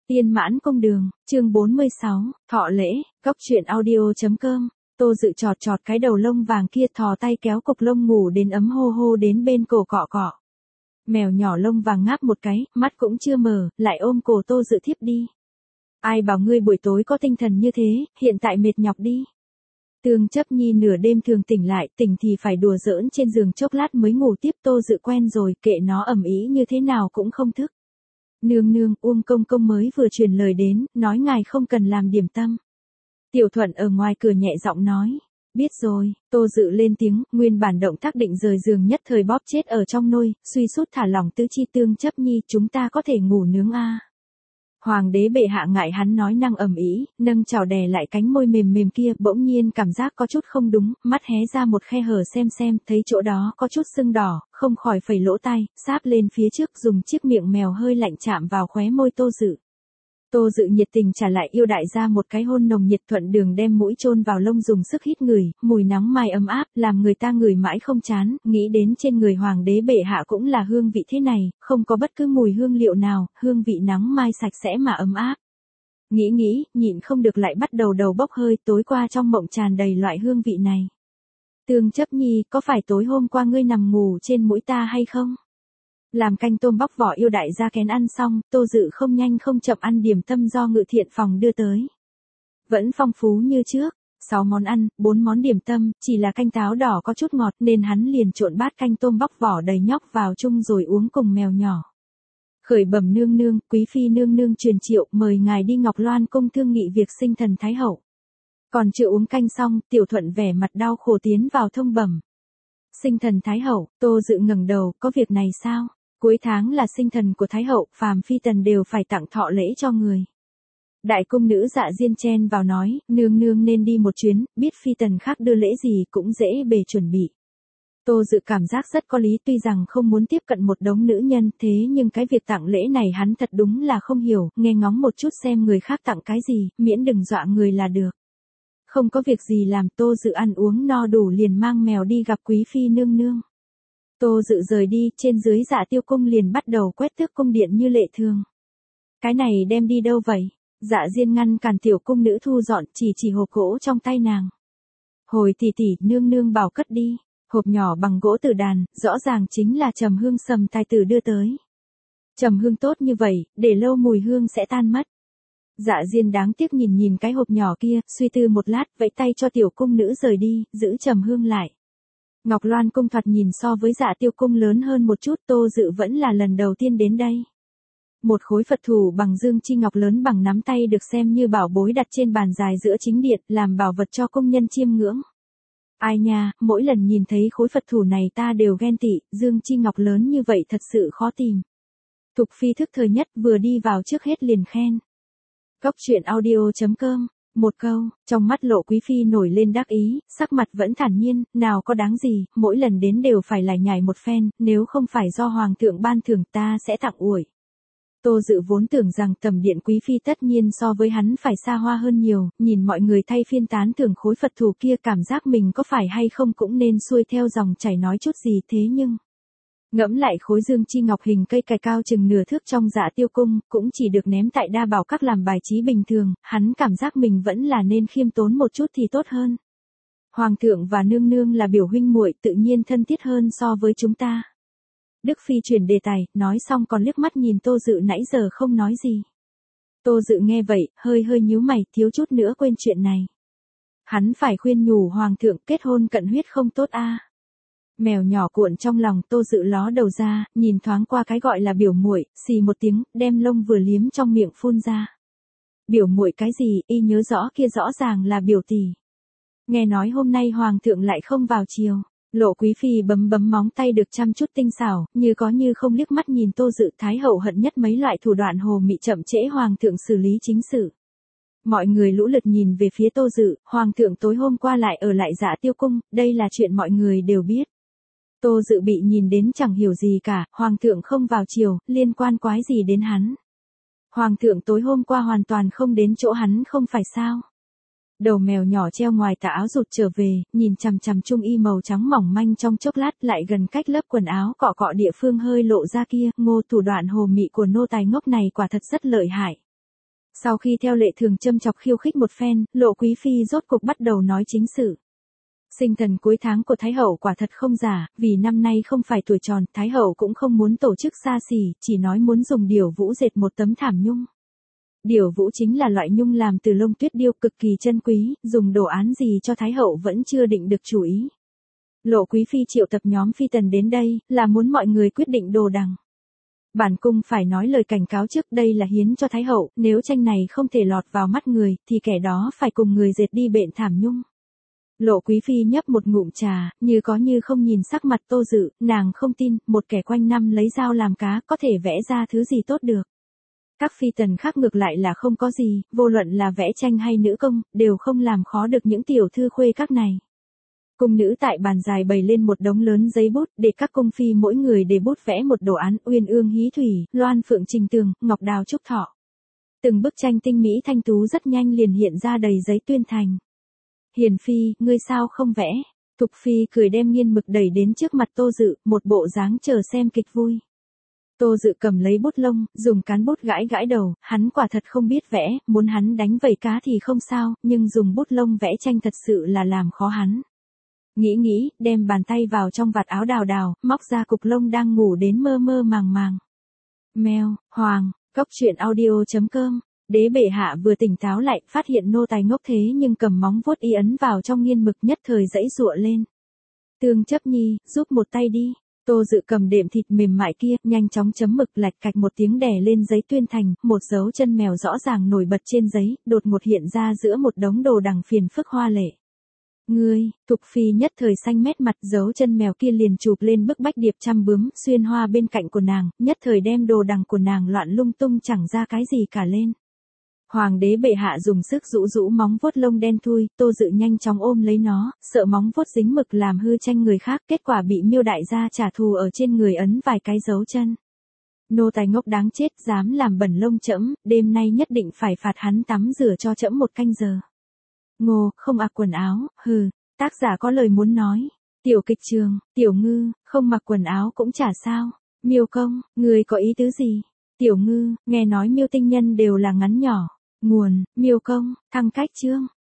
Tiên Mãn Công Đường, chương 46, thọ lễ, góc truyện audio.com. Tô Dự chọt cái đầu lông vàng kia, thò tay kéo cục lông ngủ đến ấm hô hô đến bên cổ cọ cọ. Mèo nhỏ lông vàng ngáp một cái, mắt cũng chưa mở, lại ôm cổ Tô Dự thiếp đi. Ai bảo ngươi buổi tối có tinh thần như thế, hiện tại mệt nhọc đi. Tương Chấp Nhi nửa đêm thường tỉnh lại, tỉnh thì phải đùa giỡn trên giường chốc lát mới ngủ tiếp. Tô Dự quen rồi, kệ nó ầm ĩ như thế nào cũng không thức. Nương nương, Uông công công mới vừa truyền lời đến, nói ngài không cần làm điểm tâm. Tiểu Thuận ở ngoài cửa nhẹ giọng nói. Biết rồi. Tô Dự lên tiếng, nguyên bản động tác định rời giường nhất thời bóp chết ở trong nôi, suy sút thả lỏng tứ chi. Tương Chấp Nhi, chúng ta có thể ngủ nướng a. Hoàng đế bệ hạ ngại hắn nói năng ầm ĩ, nâng chảo đè lại cánh môi mềm mềm kia, bỗng nhiên cảm giác có chút không đúng, mắt hé ra một khe hở xem, thấy chỗ đó có chút sưng đỏ, không khỏi phẩy lỗ tai, sáp lên phía trước, dùng chiếc miệng mèo hơi lạnh chạm vào khóe môi Tô Dự. Tô Dự nhiệt tình trả lại yêu đại gia một cái hôn nồng nhiệt, thuận đường đem mũi chôn vào lông dùng sức hít ngửi, mùi nóng mai ấm áp, làm người ta ngửi mãi không chán, nghĩ đến trên người hoàng đế bệ hạ cũng là hương vị thế này, không có bất cứ mùi hương liệu nào, hương vị nóng mai sạch sẽ mà ấm áp. Nghĩ, nhịn không được lại bắt đầu bốc hơi, tối qua trong mộng tràn đầy loại hương vị này. Tương Chấp Nhi, có phải tối hôm qua ngươi nằm ngủ trên mũi ta hay không? Làm canh tôm bóc vỏ yêu đại gia kén ăn xong, Tô Dự không nhanh không chậm ăn điểm tâm do Ngự Thiện phòng đưa tới. Vẫn phong phú như trước, 6 món ăn, 4 món điểm tâm, chỉ là canh táo đỏ có chút ngọt nên hắn liền trộn bát canh tôm bóc vỏ đầy nhóc vào chung rồi uống cùng mèo nhỏ. Khởi bẩm nương nương, quý phi nương nương truyền triệu mời ngài đi Ngọc Loan cung thương nghị việc sinh thần Thái Hậu. Còn chưa uống canh xong, Tiểu Thuận vẻ mặt đau khổ tiến vào thông bẩm. Sinh thần Thái Hậu, Tô Dự ngẩng đầu, có việc này sao? Cuối tháng là sinh thần của Thái Hậu, phàm phi tần đều phải tặng thọ lễ cho người. Đại cung nữ Dạ Diên chen vào nói, nương nương nên đi một chuyến, biết phi tần khác đưa lễ gì cũng dễ bề chuẩn bị. Tô Dự cảm giác rất có lý, tuy rằng không muốn tiếp cận một đống nữ nhân, thế nhưng cái việc tặng lễ này hắn thật đúng là không hiểu, nghe ngóng một chút xem người khác tặng cái gì, miễn đừng dọa người là được. Không có việc gì làm, Tô Dự ăn uống no đủ liền mang mèo đi gặp quý phi nương nương. Tô Dự rời đi, trên dưới Dạ Tiêu cung liền bắt đầu quét tước cung điện như lệ thường. Cái này đem đi đâu vậy? Dạ Diên ngăn cản tiểu cung nữ thu dọn, chỉ hộp gỗ trong tay nàng. Hồi tỷ, nương nương bảo cất đi. Hộp nhỏ bằng gỗ tử đàn, rõ ràng chính là trầm hương Sầm tài tử đưa tới. Trầm hương tốt như vậy, để lâu mùi hương sẽ tan mất. Dạ Diên đáng tiếc nhìn cái hộp nhỏ kia, suy tư một lát, vẫy tay cho tiểu cung nữ rời đi, giữ trầm hương lại. Ngọc Loan cung thoạt nhìn so với Dạ Tiêu cung lớn hơn một chút, Tô Dự vẫn là lần đầu tiên đến đây. Một khối Phật thủ bằng dương chi ngọc lớn bằng nắm tay được xem như bảo bối đặt trên bàn dài giữa chính điện, làm bảo vật cho công nhân chiêm ngưỡng. Ai nha, mỗi lần nhìn thấy khối Phật thủ này ta đều ghen tị, dương chi ngọc lớn như vậy thật sự khó tìm. Thục phi thức thời nhất vừa đi vào trước hết liền khen. Góc truyện audio.com. Một câu, trong mắt Lộ quý phi nổi lên đắc ý, sắc mặt vẫn thản nhiên, nào có đáng gì, mỗi lần đến đều phải lải nhải một phen, nếu không phải do hoàng thượng ban thưởng ta sẽ tặng ủi. Tô Dự vốn tưởng rằng tầm điện quý phi tất nhiên so với hắn phải xa hoa hơn nhiều, nhìn mọi người thay phiên tán thưởng khối Phật thủ kia cảm giác mình có phải hay không cũng nên xuôi theo dòng chảy nói chút gì, thế nhưng ngẫm lại khối dương chi ngọc hình cây cài cao chừng nửa thước trong Dạ Tiêu cung, cũng chỉ được ném tại đa bảo các làm bài trí bình thường, hắn cảm giác mình vẫn là nên khiêm tốn một chút thì tốt hơn. Hoàng thượng và nương nương là biểu huynh muội, tự nhiên thân thiết hơn so với chúng ta. Đức phi chuyển đề tài, nói xong còn liếc mắt nhìn Tô Dự nãy giờ không nói gì. Tô Dự nghe vậy, hơi nhíu mày, thiếu chút nữa quên chuyện này. Hắn phải khuyên nhủ hoàng thượng kết hôn cận huyết không tốt a. Mèo nhỏ cuộn trong lòng, Tô Dự ló đầu ra, nhìn thoáng qua cái gọi là biểu muội, xì một tiếng, đem lông vừa liếm trong miệng phun ra. Biểu muội cái gì, y nhớ rõ kia rõ ràng là biểu tỷ. Nghe nói hôm nay hoàng thượng lại không vào chiều. Lộ quý phi bấm móng tay được chăm chút tinh xảo, như có như không liếc mắt nhìn Tô Dự. Thái hậu hận nhất mấy loại thủ đoạn hồ mị chậm trễ hoàng thượng xử lý chính sự. Mọi người lũ lượt nhìn về phía Tô Dự, hoàng thượng tối hôm qua lại ở lại Dạ Tiêu cung, đây là chuyện mọi người đều biết. Tô Dự bị nhìn đến chẳng hiểu gì cả, hoàng thượng không vào chiều, liên quan quái gì đến hắn. Hoàng thượng tối hôm qua hoàn toàn không đến chỗ hắn không phải sao. Đầu mèo nhỏ treo ngoài tà áo rụt trở về, nhìn chằm trung y màu trắng mỏng manh trong chốc lát, lại gần cách lớp quần áo cọ địa phương hơi lộ ra kia, ngô thủ đoạn hồ mị của nô tài ngốc này quả thật rất lợi hại. Sau khi theo lệ thường châm chọc khiêu khích một phen, Lộ Quý Phi rốt cuộc bắt đầu nói chính sự. Sinh thần cuối tháng của Thái Hậu quả thật không giả, vì năm nay không phải tuổi tròn, Thái Hậu cũng không muốn tổ chức xa xỉ, chỉ nói muốn dùng điểu vũ dệt một tấm thảm nhung. Điểu vũ chính là loại nhung làm từ lông tuyết điêu cực kỳ chân quý, dùng đồ án gì cho Thái Hậu vẫn chưa định được chủ ý. Lộ Quý Phi triệu tập nhóm phi tần đến đây, là muốn mọi người quyết định đồ đằng. Bản cung phải nói lời cảnh cáo trước, đây là hiến cho Thái Hậu, nếu tranh này không thể lọt vào mắt người, thì kẻ đó phải cùng người dệt đi bện thảm nhung. Lộ Quý Phi nhấp một ngụm trà, như có như không nhìn sắc mặt Tô Dự, nàng không tin, một kẻ quanh năm lấy dao làm cá có thể vẽ ra thứ gì tốt được. Các phi tần khác ngược lại là không có gì, vô luận là vẽ tranh hay nữ công, đều không làm khó được những tiểu thư khuê các này. Cung nữ tại bàn dài bày lên một đống lớn giấy bút, để các cung phi mỗi người để bút vẽ một đồ án, uyên ương hí thủy, loan phượng trình tường, ngọc đào trúc thọ. Từng bức tranh tinh mỹ thanh tú rất nhanh liền hiện ra đầy giấy tuyên thành. Hiền Phi, ngươi sao không vẽ? Thục Phi cười đem nghiên mực đẩy đến trước mặt Tô Dự, một bộ dáng chờ xem kịch vui. Tô Dự cầm lấy bút lông, dùng cán bút gãi gãi đầu, hắn quả thật không biết vẽ, muốn hắn đánh vẩy cá thì không sao, nhưng dùng bút lông vẽ tranh thật sự là làm khó hắn. Nghĩ, đem bàn tay vào trong vạt áo đào, móc ra cục lông đang ngủ đến mơ mơ màng màng. Mèo, Hoàng, Cóc truyện audio.com. Đế bệ hạ vừa tỉnh táo lại, phát hiện nô tài ngốc thế nhưng cầm móng vuốt y ấn vào trong nghiên mực, nhất thời giãy giụa lên. Tương chấp nhi, giúp một tay đi. Tô Dự cầm đệm thịt mềm mại kia, nhanh chóng chấm mực, lạch cạch một tiếng đè lên giấy tuyên thành, một dấu chân mèo rõ ràng nổi bật trên giấy, đột ngột hiện ra giữa một đống đồ đằng phiền phức hoa lệ. Ngươi, Thục Phi nhất thời xanh mét mặt, dấu chân mèo kia liền chụp lên bức bách điệp trăm bướm, xuyên hoa bên cạnh của nàng, nhất thời đem đồ đằng của nàng loạn lung tung chẳng ra cái gì cả lên. Hoàng đế bệ hạ dùng sức rũ móng vuốt lông đen thui, Tô Dự nhanh chóng ôm lấy nó, sợ móng vuốt dính mực làm hư tranh người khác, kết quả bị Miêu đại gia trả thù ở trên người ấn vài cái dấu chân. Nô tài ngốc đáng chết, dám làm bẩn lông trẫm, đêm nay nhất định phải phạt hắn tắm rửa cho trẫm 1 canh giờ. Ngô, không mặc quần áo, hừ, tác giả có lời muốn nói. Tiểu kịch trường, Tiểu Ngư, không mặc quần áo cũng chả sao. Miêu công, người có ý tứ gì? Tiểu Ngư, nghe nói Miêu tinh nhân đều là ngắn nhỏ. Nguồn, Miêu công, thăng cách chương.